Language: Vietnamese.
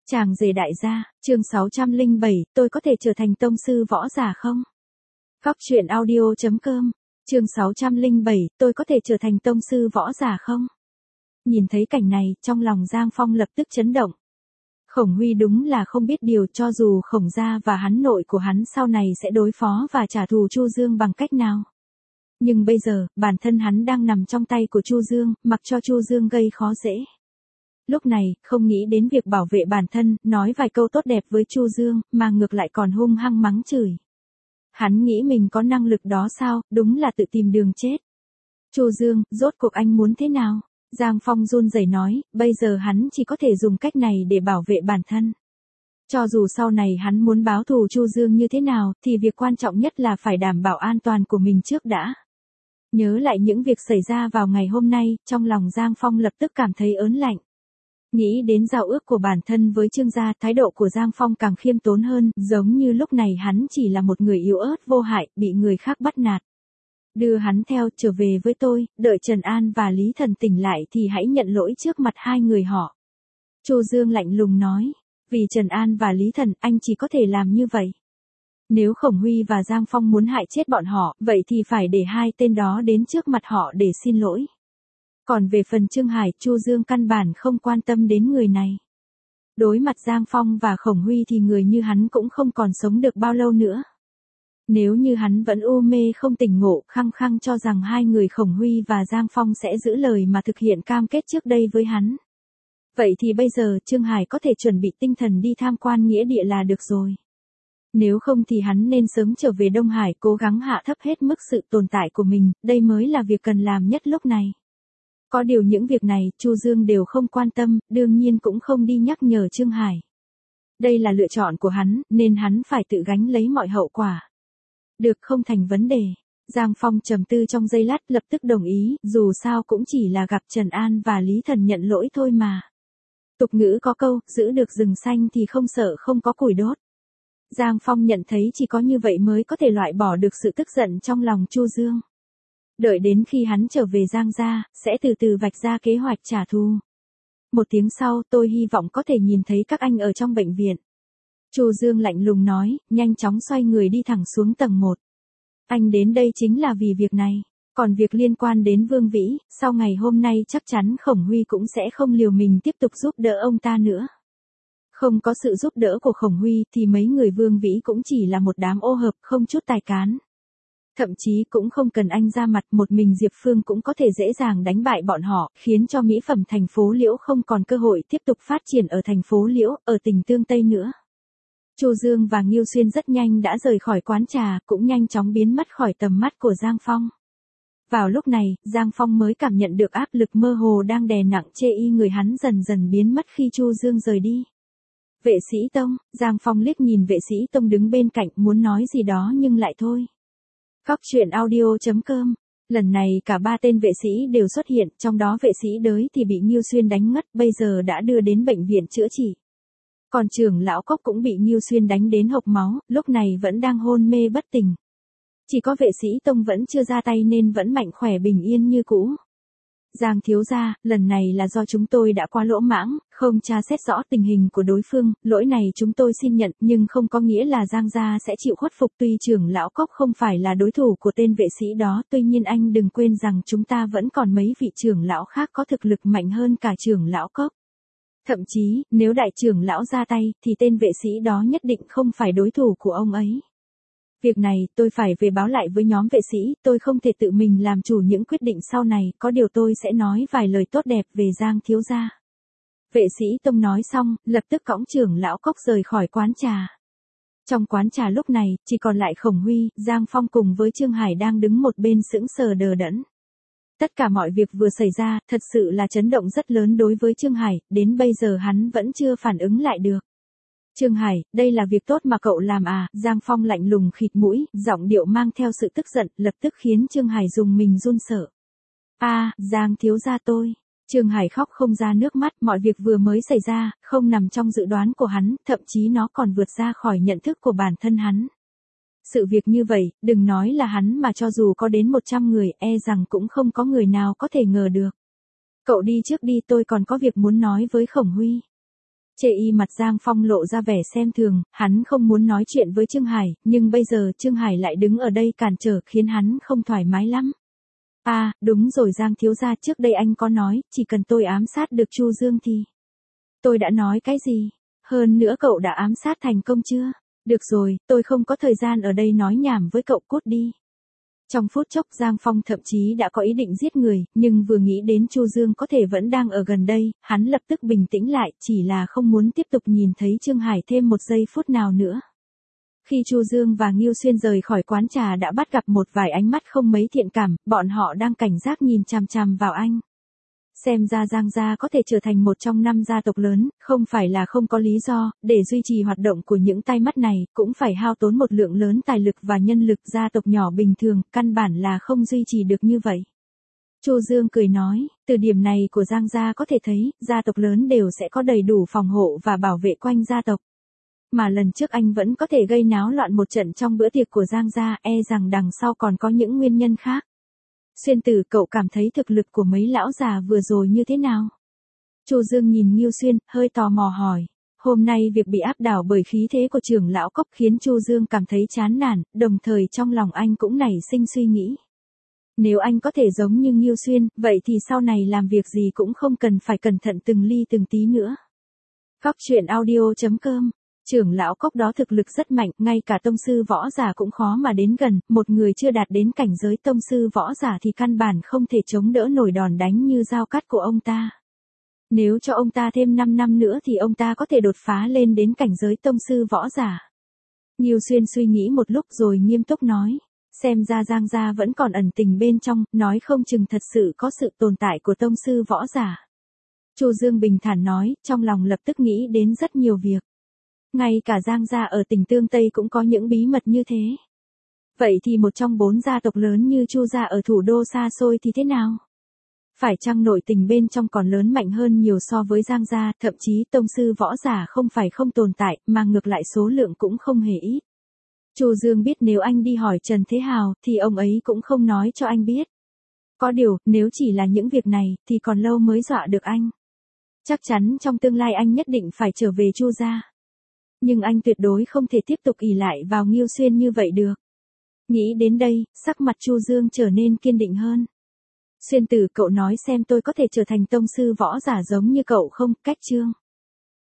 Chàng rể đại gia, chương 607, tôi có thể trở thành tông sư võ giả không? Góc truyện audio.com, chương 607, tôi có thể trở thành tông sư võ giả không? Nhìn thấy cảnh này, trong lòng Giang Phong lập tức chấn động. Khổng Huy đúng là không biết điều, cho dù Khổng gia và hắn nội của hắn sau này sẽ đối phó và trả thù Chu Dương bằng cách nào. Nhưng bây giờ, bản thân hắn đang nằm trong tay của Chu Dương, mặc cho Chu Dương gây khó dễ. Lúc này, không nghĩ đến việc bảo vệ bản thân, nói vài câu tốt đẹp với Chu Dương, mà ngược lại còn hung hăng mắng chửi. Hắn nghĩ mình có năng lực đó sao, đúng là tự tìm đường chết. Chu Dương, rốt cuộc anh muốn thế nào? Giang Phong run rẩy nói, bây giờ hắn chỉ có thể dùng cách này để bảo vệ bản thân. Cho dù sau này hắn muốn báo thù Chu Dương như thế nào, thì việc quan trọng nhất là phải đảm bảo an toàn của mình trước đã. Nhớ lại những việc xảy ra vào ngày hôm nay, trong lòng Giang Phong lập tức cảm thấy ớn lạnh. Nghĩ đến giao ước của bản thân với Trương gia, thái độ của Giang Phong càng khiêm tốn hơn, giống như lúc này hắn chỉ là một người yếu ớt vô hại, bị người khác bắt nạt. Đưa hắn theo, trở về với tôi, đợi Trần An và Lý Thần tỉnh lại thì hãy nhận lỗi trước mặt hai người họ. Chu Dương lạnh lùng nói, vì Trần An và Lý Thần, anh chỉ có thể làm như vậy. Nếu Khổng Huy và Giang Phong muốn hại chết bọn họ, vậy thì phải để hai tên đó đến trước mặt họ để xin lỗi. Còn về phần Trương Hải, Chu Dương căn bản không quan tâm đến người này. Đối mặt Giang Phong và Khổng Huy thì người như hắn cũng không còn sống được bao lâu nữa. Nếu như hắn vẫn u mê không tỉnh ngộ, khăng khăng cho rằng hai người Khổng Huy và Giang Phong sẽ giữ lời mà thực hiện cam kết trước đây với hắn. Vậy thì bây giờ Trương Hải có thể chuẩn bị tinh thần đi tham quan nghĩa địa là được rồi. Nếu không thì hắn nên sớm trở về Đông Hải, cố gắng hạ thấp hết mức sự tồn tại của mình, đây mới là việc cần làm nhất lúc này. Có điều những việc này, Chu Dương đều không quan tâm, đương nhiên cũng không đi nhắc nhở Trương Hải. Đây là lựa chọn của hắn, nên hắn phải tự gánh lấy mọi hậu quả. Được, không thành vấn đề. Giang Phong trầm tư trong giây lát, lập tức đồng ý, dù sao cũng chỉ là gặp Trần An và Lý Thần nhận lỗi thôi mà. Tục ngữ có câu, giữ được rừng xanh thì không sợ không có củi đốt. Giang Phong nhận thấy chỉ có như vậy mới có thể loại bỏ được sự tức giận trong lòng Chu Dương. Đợi đến khi hắn trở về Giang gia, sẽ từ từ vạch ra kế hoạch trả thù. Một tiếng sau, tôi hy vọng có thể nhìn thấy các anh ở trong bệnh viện. Chu Dương lạnh lùng nói, nhanh chóng xoay người đi thẳng xuống tầng 1. Anh đến đây chính là vì việc này. Còn việc liên quan đến Vương Vĩ, sau ngày hôm nay chắc chắn Khổng Huy cũng sẽ không liều mình tiếp tục giúp đỡ ông ta nữa. Không có sự giúp đỡ của Khổng Huy thì mấy người Vương Vĩ cũng chỉ là một đám ô hợp không chút tài cán. Thậm chí cũng không cần anh ra mặt, một mình Diệp Phương cũng có thể dễ dàng đánh bại bọn họ, khiến cho mỹ phẩm thành phố Liễu không còn cơ hội tiếp tục phát triển ở thành phố Liễu, ở tỉnh Tương Tây nữa. Chu Dương và Ngưu Xuyên rất nhanh đã rời khỏi quán trà, cũng nhanh chóng biến mất khỏi tầm mắt của Giang Phong. Vào lúc này, Giang Phong mới cảm nhận được áp lực mơ hồ đang đè nặng chê y người hắn dần dần biến mất khi Chu Dương rời đi. Vệ sĩ Tông, Giang Phong liếc nhìn vệ sĩ Tông đứng bên cạnh, muốn nói gì đó nhưng lại thôi. Góc truyện audio.com, lần này cả ba tên vệ sĩ đều xuất hiện, trong đó vệ sĩ Đới thì bị Ngưu Xuyên đánh ngất, bây giờ đã đưa đến bệnh viện chữa trị. Còn trưởng lão Cốc cũng bị Ngưu Xuyên đánh đến hộc máu, lúc này vẫn đang hôn mê bất tỉnh. Chỉ có vệ sĩ Tông vẫn chưa ra tay nên vẫn mạnh khỏe bình yên như cũ. Giang thiếu gia, lần này là do chúng tôi đã quá lỗ mãng, không tra xét rõ tình hình của đối phương, lỗi này chúng tôi xin nhận, nhưng không có nghĩa là Giang gia sẽ chịu khuất phục. Tuy trưởng lão Cốc không phải là đối thủ của tên vệ sĩ đó, tuy nhiên anh đừng quên rằng chúng ta vẫn còn mấy vị trưởng lão khác có thực lực mạnh hơn cả trưởng lão Cốc. Thậm chí, nếu đại trưởng lão ra tay, thì tên vệ sĩ đó nhất định không phải đối thủ của ông ấy. Việc này, tôi phải về báo lại với nhóm vệ sĩ, tôi không thể tự mình làm chủ những quyết định sau này, có điều tôi sẽ nói vài lời tốt đẹp về Giang thiếu gia. Vệ sĩ Tông nói xong, lập tức cõng trưởng lão Cốc rời khỏi quán trà. Trong quán trà lúc này, chỉ còn lại Khổng Huy, Giang Phong cùng với Trương Hải đang đứng một bên sững sờ đờ đẫn. Tất cả mọi việc vừa xảy ra, thật sự là chấn động rất lớn đối với Trương Hải, đến bây giờ hắn vẫn chưa phản ứng lại được. Trương Hải, đây là việc tốt mà cậu làm à? Giang Phong lạnh lùng khịt mũi, giọng điệu mang theo sự tức giận, lập tức khiến Trương Hải dùng mình run sợ. Giang thiếu gia tôi. Trương Hải khóc không ra nước mắt, mọi việc vừa mới xảy ra, không nằm trong dự đoán của hắn, thậm chí nó còn vượt ra khỏi nhận thức của bản thân hắn. Sự việc như vậy, đừng nói là hắn mà cho dù có đến 100 người, e rằng cũng không có người nào có thể ngờ được. Cậu đi trước đi, tôi còn có việc muốn nói với Khổng Huy. Chê y mặt Giang Phong lộ ra vẻ xem thường, hắn không muốn nói chuyện với Trương Hải, nhưng bây giờ Trương Hải lại đứng ở đây cản trở khiến hắn không thoải mái lắm. À, đúng rồi Giang thiếu gia, trước đây anh có nói, chỉ cần tôi ám sát được Chu Dương thì... Tôi đã nói cái gì? Hơn nữa cậu đã ám sát thành công chưa? Được rồi, tôi không có thời gian ở đây nói nhảm với cậu, cút đi. Trong phút chốc Giang Phong thậm chí đã có ý định giết người, nhưng vừa nghĩ đến Chu Dương có thể vẫn đang ở gần đây, hắn lập tức bình tĩnh lại, chỉ là không muốn tiếp tục nhìn thấy Trương Hải thêm một giây phút nào nữa. Khi Chu Dương và Ngưu Xuyên rời khỏi quán trà đã bắt gặp một vài ánh mắt không mấy thiện cảm, bọn họ đang cảnh giác nhìn chằm chằm vào anh. Xem ra Giang gia có thể trở thành một trong 5 gia tộc lớn, không phải là không có lý do, để duy trì hoạt động của những tai mắt này, cũng phải hao tốn một lượng lớn tài lực và nhân lực, gia tộc nhỏ bình thường, căn bản là không duy trì được như vậy. Chu Dương cười nói, từ điểm này của Giang gia có thể thấy, gia tộc lớn đều sẽ có đầy đủ phòng hộ và bảo vệ quanh gia tộc. Mà lần trước anh vẫn có thể gây náo loạn một trận trong bữa tiệc của Giang gia, e rằng đằng sau còn có những nguyên nhân khác. Xuyên Tử, cậu cảm thấy thực lực của mấy lão già vừa rồi như thế nào? Chu Dương nhìn Ngưu Xuyên, hơi tò mò hỏi. Hôm nay việc bị áp đảo bởi khí thế của trưởng lão Cốc khiến Chu Dương cảm thấy chán nản, đồng thời trong lòng anh cũng nảy sinh suy nghĩ. Nếu anh có thể giống như Ngưu Xuyên, vậy thì sau này làm việc gì cũng không cần phải cẩn thận từng ly từng tí nữa. Góc truyện audio.com. Trưởng lão Cốc đó thực lực rất mạnh, ngay cả tông sư võ giả cũng khó mà đến gần, một người chưa đạt đến cảnh giới tông sư võ giả thì căn bản không thể chống đỡ nổi đòn đánh như dao cắt của ông ta. Nếu cho ông ta thêm 5 năm nữa thì ông ta có thể đột phá lên đến cảnh giới tông sư võ giả. Ngưu Xuyên suy nghĩ một lúc rồi nghiêm túc nói, xem ra Giang gia vẫn còn ẩn tình bên trong, nói không chừng thật sự có sự tồn tại của tông sư võ giả. Chu Dương bình thản nói, trong lòng lập tức nghĩ đến rất nhiều việc. Ngay cả Giang gia ở tỉnh Tương Tây cũng có những bí mật như thế. Vậy thì một trong 4 gia tộc lớn như Chu gia ở thủ đô xa xôi thì thế nào? Phải chăng nội tình bên trong còn lớn mạnh hơn nhiều so với Giang gia, thậm chí tông sư võ giả không phải không tồn tại, mà ngược lại số lượng cũng không hề ít. Chu Dương biết nếu anh đi hỏi Trần Thế Hào, thì ông ấy cũng không nói cho anh biết. Có điều, nếu chỉ là những việc này, thì còn lâu mới dọa được anh. Chắc chắn trong tương lai anh nhất định phải trở về Chu gia. Nhưng anh tuyệt đối không thể tiếp tục ỷ lại vào Ngưu Xuyên như vậy được. Nghĩ đến đây, sắc mặt Chu Dương trở nên kiên định hơn. Xuyên Tử, cậu nói xem tôi có thể trở thành tông sư võ giả giống như cậu không? Cách chương.